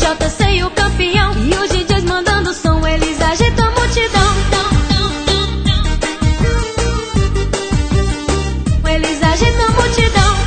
JC o campeão, e os DJs mandando som, eles agitam a multidão. Eles agitam a multidão.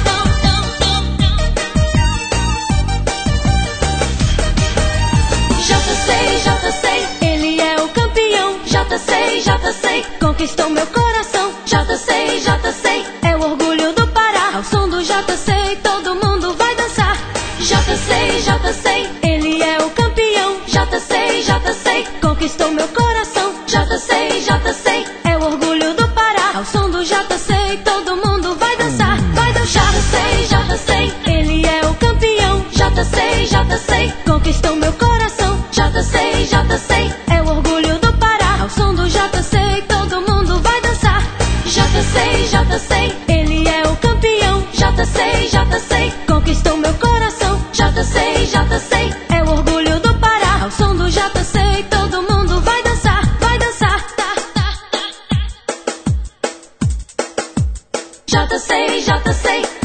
JC, ele é o campeão. JC, conquistou meu coração. JC, é o orgulho do Pará. Ao som do JC, todo mundo vai dançar. JC, ele é o campeão. JC, conquistou meu coração. JC, é o orgulho do Pará. Ao som do JC, todo mundo vai dançar. Vai dançar. JC, ele é o campeão. JC, conquistou meu coração. JC, é o orgulho do Pará. Ao som do JC, todo mundo vai dançar. JC, ele é o campeão. JC, conquistou meu coração. JC, é o orgulho do Pará. Ao som do JC, todo mundo vai dançar. Vai dançar. JC,